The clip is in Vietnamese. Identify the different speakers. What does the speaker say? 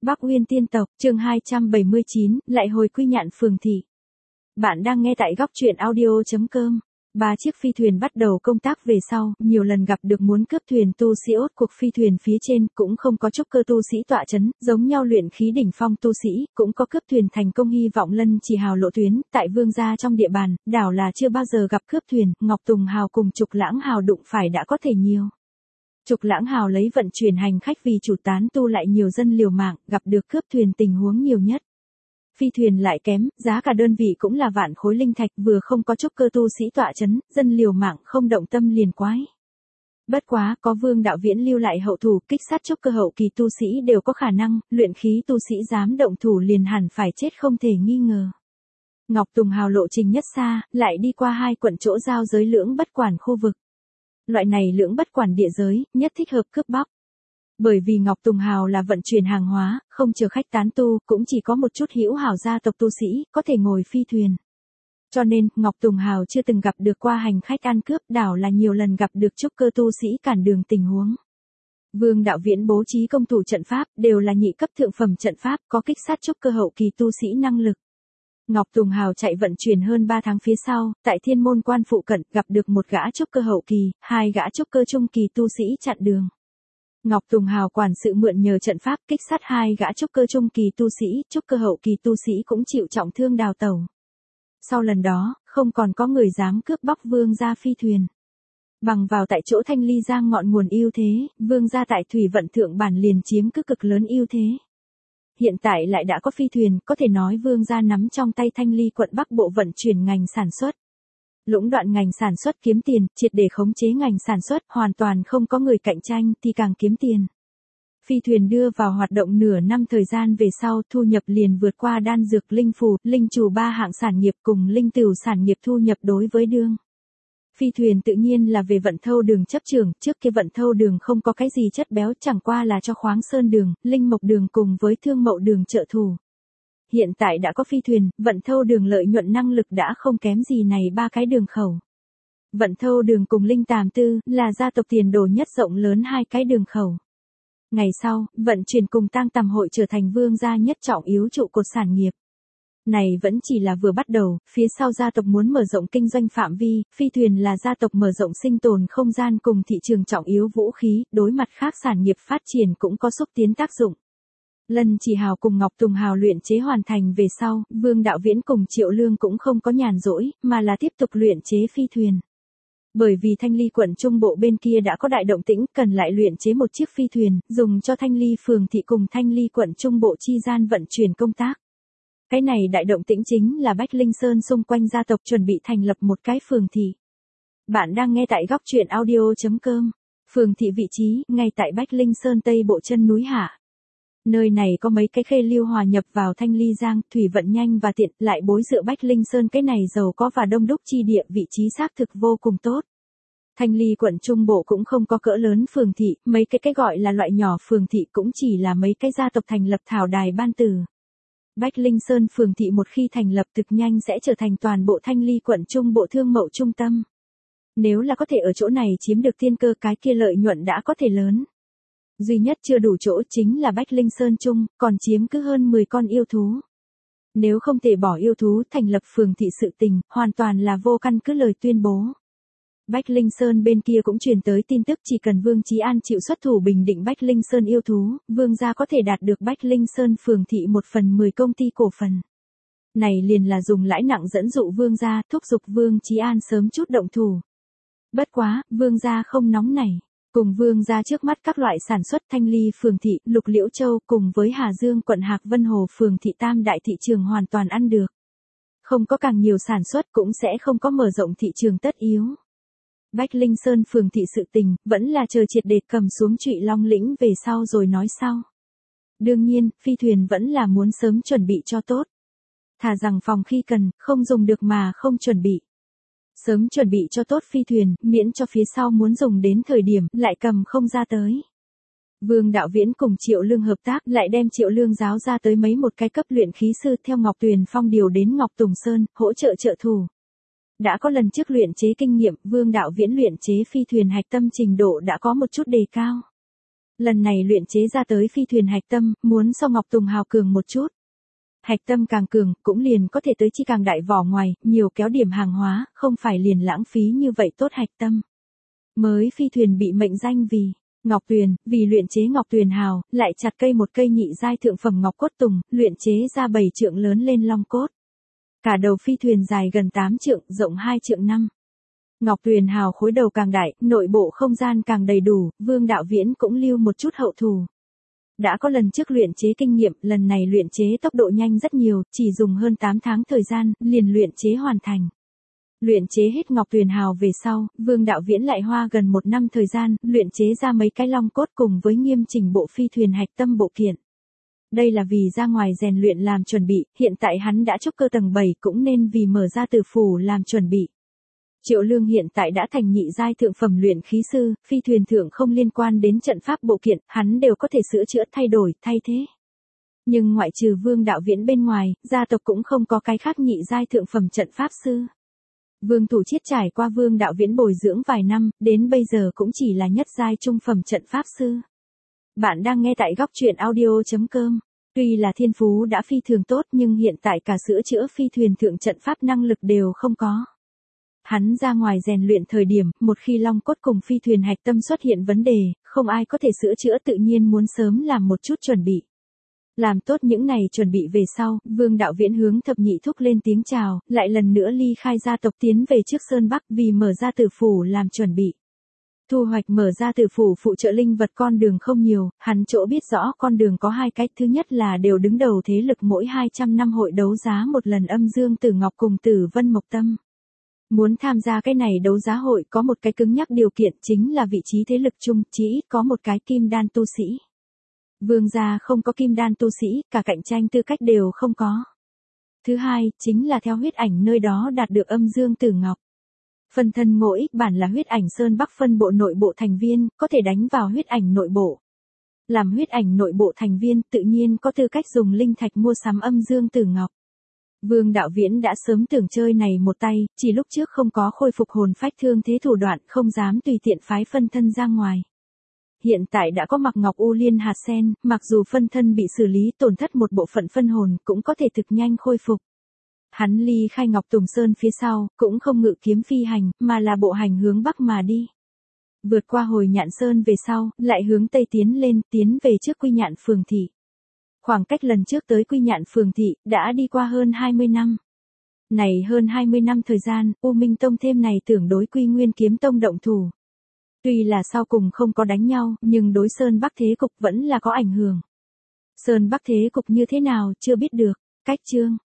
Speaker 1: Bắc Uyên tiên tộc, chương 279, lại hồi quy nhạn phường thị. Bạn đang nghe tại góc truyện audio.com. 3 chiếc phi thuyền bắt đầu công tác về sau, nhiều lần gặp được muốn cướp thuyền tu sĩ ốt cuộc phi thuyền phía trên, cũng không có trúc cơ tu sĩ tọa chấn, giống nhau luyện khí đỉnh phong tu sĩ, cũng có cướp thuyền thành công hy vọng lân chỉ hào lộ tuyến, tại vương gia trong địa bàn, đảo là chưa bao giờ gặp cướp thuyền, Ngọc Tùng Hào cùng Trục Lãng Hào đụng phải đã có thể nhiều. Trục Lãng Hào lấy vận chuyển hành khách vì chủ tán tu lại nhiều dân liều mạng, gặp được cướp thuyền tình huống nhiều nhất. Phi thuyền lại kém, giá cả đơn vị cũng là vạn khối linh thạch, vừa không có trúc cơ tu sĩ tọa chấn, dân liều mạng không động tâm liền quái. Bất quá, có Vương Đạo Viễn lưu lại hậu thủ, kích sát trúc cơ hậu kỳ tu sĩ đều có khả năng, luyện khí tu sĩ dám động thủ liền hẳn phải chết không thể nghi ngờ. Ngọc Tùng Hào lộ trình nhất xa, lại đi qua 2 quận chỗ giao giới lưỡng bất quản khu vực. Loại này lưỡng bất quản địa giới, nhất thích hợp cướp bóc. Bởi vì Ngọc Tùng Hào là vận chuyển hàng hóa, không chờ khách tán tu, cũng chỉ có một chút hữu hảo gia tộc tu sĩ, có thể ngồi phi thuyền. Cho nên, Ngọc Tùng Hào chưa từng gặp được qua hành khách ăn cướp, đảo là nhiều lần gặp được trúc cơ tu sĩ cản đường tình huống. Vương Đạo Viễn bố trí công thủ trận pháp, đều là nhị cấp thượng phẩm trận pháp, có kích sát trúc cơ hậu kỳ tu sĩ năng lực. Ngọc Tùng Hào chạy vận chuyển hơn 3 tháng phía sau, tại Thiên Môn Quan phụ cận, gặp được một gã trúc cơ hậu kỳ, 2 gã trúc cơ trung kỳ tu sĩ chặn đường. Ngọc Tùng Hào quản sự mượn nhờ trận pháp kích sát 2 gã trúc cơ trung kỳ tu sĩ, trúc cơ hậu kỳ tu sĩ cũng chịu trọng thương đào tẩu. Sau lần đó, không còn có người dám cướp bóc vương gia phi thuyền. Bằng vào tại chỗ Thanh Ly Giang ngọn nguồn ưu thế, vương gia tại thủy vận thượng bản liền chiếm cứ cực lớn ưu thế. Hiện tại lại đã có phi thuyền, có thể nói vương gia nắm trong tay Thanh Ly quận Bắc bộ vận chuyển ngành sản xuất. Lũng đoạn ngành sản xuất kiếm tiền, triệt để khống chế ngành sản xuất, hoàn toàn không có người cạnh tranh thì càng kiếm tiền. Phi thuyền đưa vào hoạt động nửa năm thời gian về sau, thu nhập liền vượt qua đan dược linh phù, linh trù 3 hạng sản nghiệp cùng linh tửu sản nghiệp thu nhập đối với đương. Phi thuyền tự nhiên là về vận thâu đường chấp trưởng, trước kia vận thâu đường không có cái gì chất béo, chẳng qua là cho khoáng sơn đường, linh mộc đường cùng với thương mậu đường trợ thủ. Hiện tại đã có phi thuyền, vận thâu đường lợi nhuận năng lực đã không kém gì này 3 cái đường khẩu. Vận thâu đường cùng linh tàm tư là gia tộc tiền đồ nhất rộng lớn 2 cái đường khẩu. Ngày sau, vận chuyển cùng tang tầm hội trở thành vương gia nhất trọng yếu trụ cột sản nghiệp. Này vẫn chỉ là vừa bắt đầu, phía sau gia tộc muốn mở rộng kinh doanh phạm vi, phi thuyền là gia tộc mở rộng sinh tồn không gian cùng thị trường trọng yếu vũ khí, đối mặt khác sản nghiệp phát triển cũng có xúc tiến tác dụng. Lân Chỉ Hào cùng Ngọc Tùng Hào luyện chế hoàn thành về sau, Vương Đạo Viễn cùng Triệu Lương cũng không có nhàn rỗi, mà là tiếp tục luyện chế phi thuyền. Bởi vì Thanh Ly quận Trung Bộ bên kia đã có đại động tĩnh, cần lại luyện chế một chiếc phi thuyền, dùng cho Thanh Ly phường thị cùng Thanh Ly quận Trung Bộ chi gian vận chuyển công tác. Cái này đại động tĩnh chính là Bách Linh Sơn xung quanh gia tộc chuẩn bị thành lập một cái phường thị. Bạn đang nghe tại góc truyện audio.com. Phường thị vị trí, ngay tại Bách Linh Sơn Tây Bộ chân núi hạ. Nơi này có mấy cái khê lưu hòa nhập vào Thanh Ly Giang, thủy vận nhanh và tiện, lại bối dựa Bách Linh Sơn cái này giàu có và đông đúc chi địa, vị trí xác thực vô cùng tốt. Thanh Ly quận Trung Bộ cũng không có cỡ lớn phường thị, mấy cái gọi là loại nhỏ phường thị cũng chỉ là mấy cái gia tộc thành lập thảo đài ban tử. Bách Linh Sơn phường thị một khi thành lập thực nhanh sẽ trở thành toàn bộ Thanh Ly quận Trung Bộ thương mậu trung tâm. Nếu là có thể ở chỗ này chiếm được thiên cơ cái kia lợi nhuận đã có thể lớn. Duy nhất chưa đủ chỗ chính là Bách Linh Sơn Trung, còn chiếm cứ hơn 10 con yêu thú. Nếu không thể bỏ yêu thú thành lập phường thị sự tình, hoàn toàn là vô căn cứ lời tuyên bố. Bách Linh Sơn bên kia cũng truyền tới tin tức chỉ cần Vương Chí An chịu xuất thủ bình định Bách Linh Sơn yêu thú, Vương gia có thể đạt được Bách Linh Sơn phường thị 1/10 công ty cổ phần. Này liền là dùng lãi nặng dẫn dụ Vương gia, thúc giục Vương Chí An sớm chút động thủ. Bất quá, Vương gia không nóng nảy. Cùng vương gia trước mắt các loại sản xuất Thanh Ly phường thị, Lục Liễu Châu cùng với Hà Dương quận Hạc Vân Hồ phường thị tam đại thị trường hoàn toàn ăn được. Không có càng nhiều sản xuất cũng sẽ không có mở rộng thị trường tất yếu. Bách Linh Sơn phường thị sự tình, vẫn là chờ triệt để cầm xuống Trụy Long lĩnh về sau rồi nói sau. Đương nhiên, phi thuyền vẫn là muốn sớm chuẩn bị cho tốt. Thà rằng phòng khi cần, không dùng được mà không chuẩn bị. Sớm chuẩn bị cho tốt phi thuyền, miễn cho phía sau muốn dùng đến thời điểm, lại cầm không ra tới. Vương Đạo Viễn cùng Triệu Lương hợp tác, lại đem Triệu Lương giáo ra tới mấy một cái cấp luyện khí sư theo Ngọc Tuyền Phong điều đến Ngọc Tùng Sơn, hỗ trợ trợ thủ. Đã có lần trước luyện chế kinh nghiệm, Vương Đạo Viễn luyện chế phi thuyền hạch tâm trình độ đã có một chút đề cao. Lần này luyện chế ra tới phi thuyền hạch tâm, muốn so Ngọc Tùng hào cường một chút. Hạch tâm càng cường, cũng liền có thể tới chi càng đại vỏ ngoài, nhiều kéo điểm hàng hóa, không phải liền lãng phí như vậy tốt hạch tâm. Mới phi thuyền bị mệnh danh vì Ngọc Tuyền, vì luyện chế Ngọc Tuyền hào, lại chặt cây một cây nhị giai thượng phẩm ngọc cốt tùng, luyện chế ra 7 trượng lớn lên long cốt. Cả đầu phi thuyền dài gần 8 trượng, rộng 2 trượng 5. Ngọc Tuyền hào khối đầu càng đại, nội bộ không gian càng đầy đủ, Vương Đạo Viễn cũng lưu một chút hậu thù. Đã có lần trước luyện chế kinh nghiệm, lần này luyện chế tốc độ nhanh rất nhiều, chỉ dùng hơn 8 tháng thời gian, liền luyện chế hoàn thành. Luyện chế hết Ngọc Tuyền hào về sau, Vương Đạo Viễn lại hoa gần 1 năm thời gian, luyện chế ra mấy cái long cốt cùng với nghiêm chỉnh bộ phi thuyền hạch tâm bộ kiện. Đây là vì ra ngoài rèn luyện làm chuẩn bị, hiện tại hắn đã trúc cơ tầng 7 cũng nên vì mở ra tử phủ làm chuẩn bị. Triệu Lương hiện tại đã thành nhị giai thượng phẩm luyện khí sư, phi thuyền thượng không liên quan đến trận pháp bộ kiện, hắn đều có thể sửa chữa thay đổi, thay thế. Nhưng ngoại trừ Vương Đạo Viễn bên ngoài, gia tộc cũng không có cái khác nhị giai thượng phẩm trận pháp sư. Vương Thủ Chiết trải qua Vương Đạo Viễn bồi dưỡng vài năm, đến bây giờ cũng chỉ là nhất giai trung phẩm trận pháp sư. Bạn đang nghe tại góc truyện audio.com. Tuy là thiên phú đã phi thường tốt nhưng hiện tại cả sửa chữa phi thuyền thượng trận pháp năng lực đều không có. Hắn ra ngoài rèn luyện thời điểm, một khi long cốt cùng phi thuyền hạch tâm xuất hiện vấn đề, không ai có thể sửa chữa, tự nhiên muốn sớm làm một chút chuẩn bị. Làm tốt những này chuẩn bị về sau, Vương Đạo Viễn hướng thập nhị thúc lên tiếng chào, lại lần nữa ly khai gia tộc tiến về trước Sơn Bắc vì mở ra tử phủ làm chuẩn bị. Thu hoạch mở ra tử phủ phụ trợ linh vật con đường không nhiều, hắn chỗ biết rõ con đường có 2 cách, thứ nhất là đều đứng đầu thế lực mỗi 200 năm hội đấu giá một lần âm dương tử ngọc cùng tử vân mộc tâm. Muốn tham gia cái này đấu giá hội có một cái cứng nhắc điều kiện chính là vị trí thế lực chung, chỉ ít có một cái kim đan tu sĩ. Vương gia không có kim đan tu sĩ, cả cạnh tranh tư cách đều không có. Thứ hai, chính là theo huyết ảnh nơi đó đạt được âm dương tử ngọc. Phân thân Ngộ Ích bản là huyết ảnh Sơn Bắc phân bộ nội bộ thành viên, có thể đánh vào huyết ảnh nội bộ. Làm huyết ảnh nội bộ thành viên, tự nhiên có tư cách dùng linh thạch mua sắm âm dương tử ngọc. Vương Đạo Viễn đã sớm tưởng chơi này một tay, chỉ lúc trước không có khôi phục hồn phách thương thế thủ đoạn, không dám tùy tiện phái phân thân ra ngoài. Hiện tại đã có mặc ngọc u liên hạt sen, mặc dù phân thân bị xử lý tổn thất một bộ phận phân hồn, cũng có thể thực nhanh khôi phục. Hắn ly khai Ngọc Tùng Sơn phía sau, cũng không ngự kiếm phi hành, mà là bộ hành hướng bắc mà đi. Vượt qua Hồi Nhạn Sơn về sau, lại hướng tây tiến lên, tiến về trước Quy Nhạn Phường thị. Khoảng cách lần trước tới Quy Nhạn Phường thị, đã đi qua hơn 20 năm. Này hơn 20 năm thời gian, U Minh Tông thêm này tưởng đối Quy Nguyên Kiếm Tông động thủ. Tuy là sau cùng không có đánh nhau, nhưng đối Sơn Bắc thế cục vẫn là có ảnh hưởng. Sơn Bắc thế cục như thế nào, chưa biết được. Cách chương.